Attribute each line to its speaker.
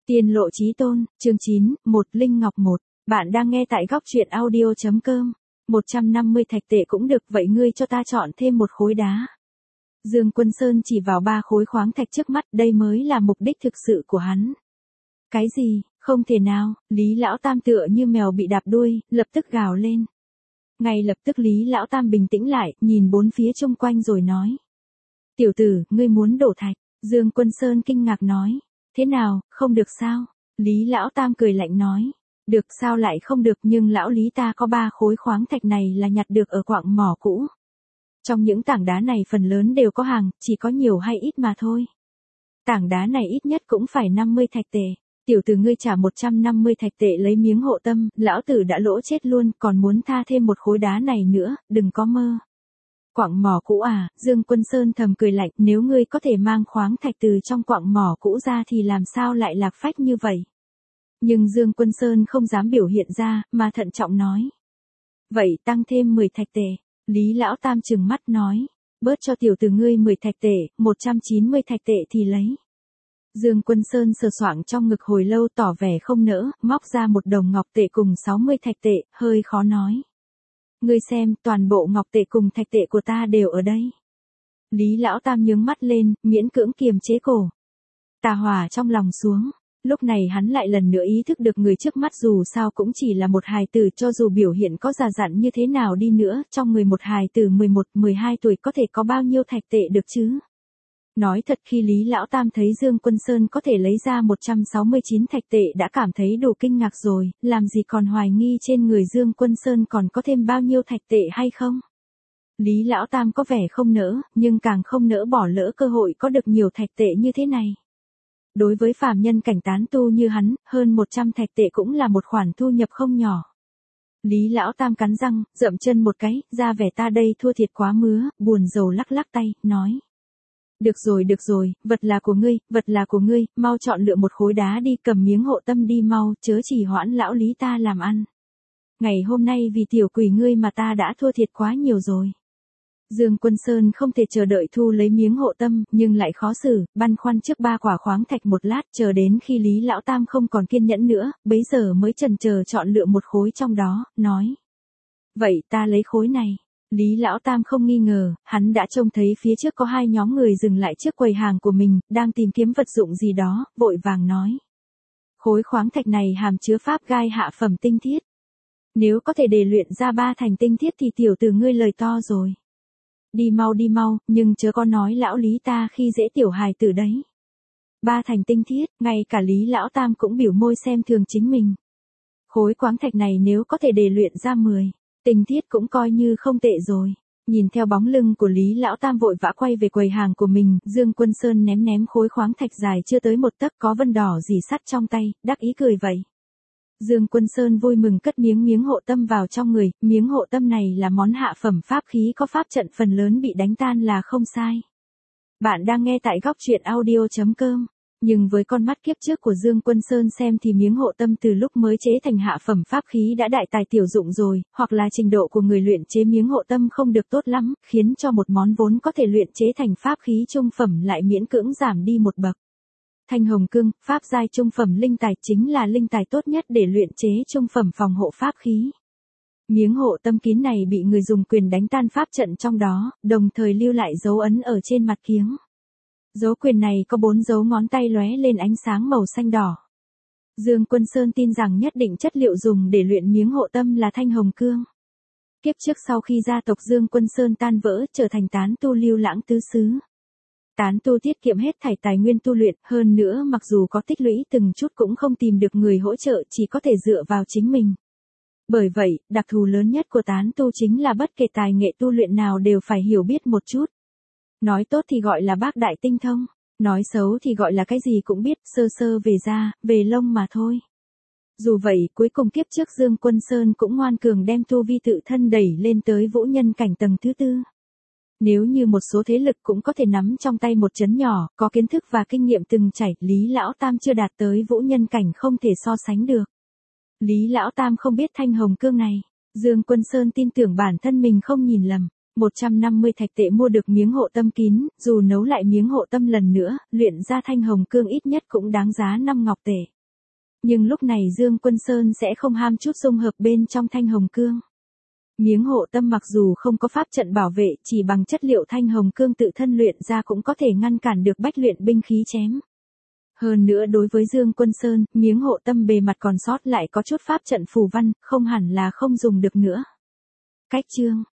Speaker 1: Tiên lộ chí tôn, chương 9, Linh Ngọc 1. Bạn đang nghe tại góc truyện audio.com. 150 thạch tệ cũng được, vậy ngươi cho ta chọn thêm một khối đá. Dương Quân Sơn chỉ vào 3 khối khoáng thạch trước mắt, đây mới là mục đích thực sự của hắn. Cái gì, không thể nào, Lý Lão Tam tựa như mèo bị đạp đuôi, lập tức gào lên. Ngay lập tức Lý Lão Tam bình tĩnh lại, nhìn bốn phía xung quanh rồi nói. Tiểu tử, ngươi muốn đổ thạch. Dương Quân Sơn kinh ngạc nói. Thế nào, không được sao? Lý Lão Tam cười lạnh nói. Được sao lại không được, nhưng lão Lý ta có 3 khối khoáng thạch này là nhặt được ở quặng mỏ cũ. Trong những tảng đá này phần lớn đều có hàng, chỉ có nhiều hay ít mà thôi. Tảng đá này ít nhất cũng phải 50 thạch tệ. Tiểu tử ngươi trả 150 thạch tệ lấy miếng hộ tâm, lão tử đã lỗ chết luôn, còn muốn tha thêm một khối đá này nữa, đừng có mơ. Quặng mỏ cũ à, Dương Quân Sơn thầm cười lạnh, nếu ngươi có thể mang khoáng thạch từ trong quặng mỏ cũ ra thì làm sao lại lạc phách như vậy. Nhưng Dương Quân Sơn không dám biểu hiện ra, mà thận trọng nói. Vậy tăng thêm 10 thạch tệ, Lý Lão Tam trừng mắt nói, bớt cho tiểu tử ngươi 10 thạch tệ, 190 thạch tệ thì lấy. Dương Quân Sơn sờ soạng trong ngực hồi lâu tỏ vẻ không nỡ, móc ra một đồng ngọc tệ cùng 60 thạch tệ, hơi khó nói. Ngươi xem, toàn bộ ngọc tệ cùng thạch tệ của ta đều ở đây. Lý Lão Tam nhướng mắt lên, miễn cưỡng kiềm chế cổ. Tà hỏa trong lòng xuống. Lúc này hắn lại lần nữa ý thức được người trước mắt dù sao cũng chỉ là một hài tử, cho dù biểu hiện có già dặn như thế nào đi nữa, trong người một hài tử 11, 12 tuổi có thể có bao nhiêu thạch tệ được chứ? Nói thật, khi Lý Lão Tam thấy Dương Quân Sơn có thể lấy ra 169 thạch tệ đã cảm thấy đủ kinh ngạc rồi, làm gì còn hoài nghi trên người Dương Quân Sơn còn có thêm bao nhiêu thạch tệ hay không? Lý Lão Tam có vẻ không nỡ, nhưng càng không nỡ bỏ lỡ cơ hội có được nhiều thạch tệ như thế này. Đối với phàm nhân cảnh tán tu như hắn, hơn 100 thạch tệ cũng là một khoản thu nhập không nhỏ. Lý Lão Tam cắn răng, dậm chân một cái, ra vẻ ta đây thua thiệt quá mứa, buồn rầu lắc lắc tay, nói. Được rồi, vật là của ngươi, mau chọn lựa một khối đá đi, cầm miếng hộ tâm đi mau, chớ chỉ hoãn lão Lý ta làm ăn. Ngày hôm nay vì tiểu quỷ ngươi mà ta đã thua thiệt quá nhiều rồi. Dương Quân Sơn không thể chờ đợi thu lấy miếng hộ tâm, nhưng lại khó xử, băn khoăn trước 3 quả khoáng thạch một lát, chờ đến khi Lý Lão Tam không còn kiên nhẫn nữa, bấy giờ mới chần chờ chọn lựa một khối trong đó, nói. Vậy ta lấy khối này. Lý Lão Tam không nghi ngờ, hắn đã trông thấy phía trước có 2 nhóm người dừng lại trước quầy hàng của mình, đang tìm kiếm vật dụng gì đó, vội vàng nói. Khối khoáng thạch này hàm chứa pháp gai hạ phẩm tinh thiết. Nếu có thể để luyện ra 3 thành tinh thiết thì tiểu tử ngươi lời to rồi. Đi mau, nhưng chớ có nói lão Lý ta khi dễ tiểu hài tử đấy. 3 thành tinh thiết, ngay cả Lý Lão Tam cũng biểu môi xem thường chính mình. Khối khoáng thạch này nếu có thể để luyện ra 10 tinh thiết cũng coi như không tệ rồi. Nhìn theo bóng lưng của Lý Lão Tam vội vã quay về quầy hàng của mình, Dương Quân Sơn ném khối khoáng thạch dài chưa tới 1 tấc có vân đỏ rỉ sắt trong tay, đắc ý cười vậy. Dương Quân Sơn vui mừng cất miếng hộ tâm vào trong người, miếng hộ tâm này là món hạ phẩm pháp khí có pháp trận phần lớn bị đánh tan là không sai. Bạn đang nghe tại góc truyện audio.com. Nhưng với con mắt kiếp trước của Dương Quân Sơn xem thì miếng hộ tâm từ lúc mới chế thành hạ phẩm pháp khí đã đại tài tiểu dụng rồi, hoặc là trình độ của người luyện chế miếng hộ tâm không được tốt lắm, khiến cho một món vốn có thể luyện chế thành pháp khí trung phẩm lại miễn cưỡng giảm đi một bậc. Thanh hồng cương, pháp giai trung phẩm linh tài chính là linh tài tốt nhất để luyện chế trung phẩm phòng hộ pháp khí. Miếng hộ tâm kín này bị người dùng quyền đánh tan pháp trận trong đó, đồng thời lưu lại dấu ấn ở trên mặt kiếng. Dấu quyền này có 4 dấu ngón tay lóe lên ánh sáng màu xanh đỏ. Dương Quân Sơn tin rằng nhất định chất liệu dùng để luyện miếng hộ tâm là thanh hồng cương. Kiếp trước sau khi gia tộc Dương Quân Sơn tan vỡ trở thành tán tu lưu lãng tứ xứ. Tán tu tiết kiệm hết thảy tài nguyên tu luyện, hơn nữa mặc dù có tích lũy từng chút cũng không tìm được người hỗ trợ, chỉ có thể dựa vào chính mình. Bởi vậy, đặc thù lớn nhất của tán tu chính là bất kể tài nghệ tu luyện nào đều phải hiểu biết một chút. Nói tốt thì gọi là bác đại tinh thông, nói xấu thì gọi là cái gì cũng biết, sơ sơ về da, về lông mà thôi. Dù vậy, cuối cùng kiếp trước Dương Quân Sơn cũng ngoan cường đem tu vi tự thân đẩy lên tới vũ nhân cảnh tầng thứ 4. Nếu như một số thế lực cũng có thể nắm trong tay một trấn nhỏ, có kiến thức và kinh nghiệm từng trải, Lý Lão Tam chưa đạt tới vũ nhân cảnh không thể so sánh được. Lý Lão Tam không biết thanh hồng cương này, Dương Quân Sơn tin tưởng bản thân mình không nhìn lầm. 150 thạch tệ mua được miếng hộ tâm kín, dù nấu lại miếng hộ tâm lần nữa, luyện ra thanh hồng cương ít nhất cũng đáng giá 5 ngọc tệ. Nhưng lúc này Dương Quân Sơn sẽ không ham chút dung hợp bên trong thanh hồng cương. Miếng hộ tâm mặc dù không có pháp trận bảo vệ, chỉ bằng chất liệu thanh hồng cương tự thân luyện ra cũng có thể ngăn cản được bách luyện binh khí chém. Hơn nữa đối với Dương Quân Sơn, miếng hộ tâm bề mặt còn sót lại có chút pháp trận phù văn, không hẳn là không dùng được nữa. Cách chương